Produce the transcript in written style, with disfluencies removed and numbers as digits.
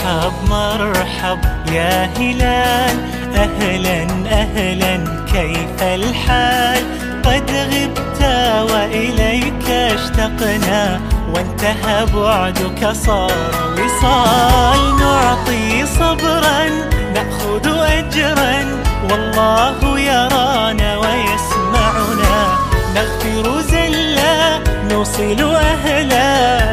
مرحب مرحب يا هلال، أهلا أهلا كيف الحال؟ قد غبت وإليك اشتقنا، وانتهى بعدك صار وصال. نعطي صبرا نأخذ أجرا، والله يرانا ويسمعنا. نغفر زلا نوصل أهلا،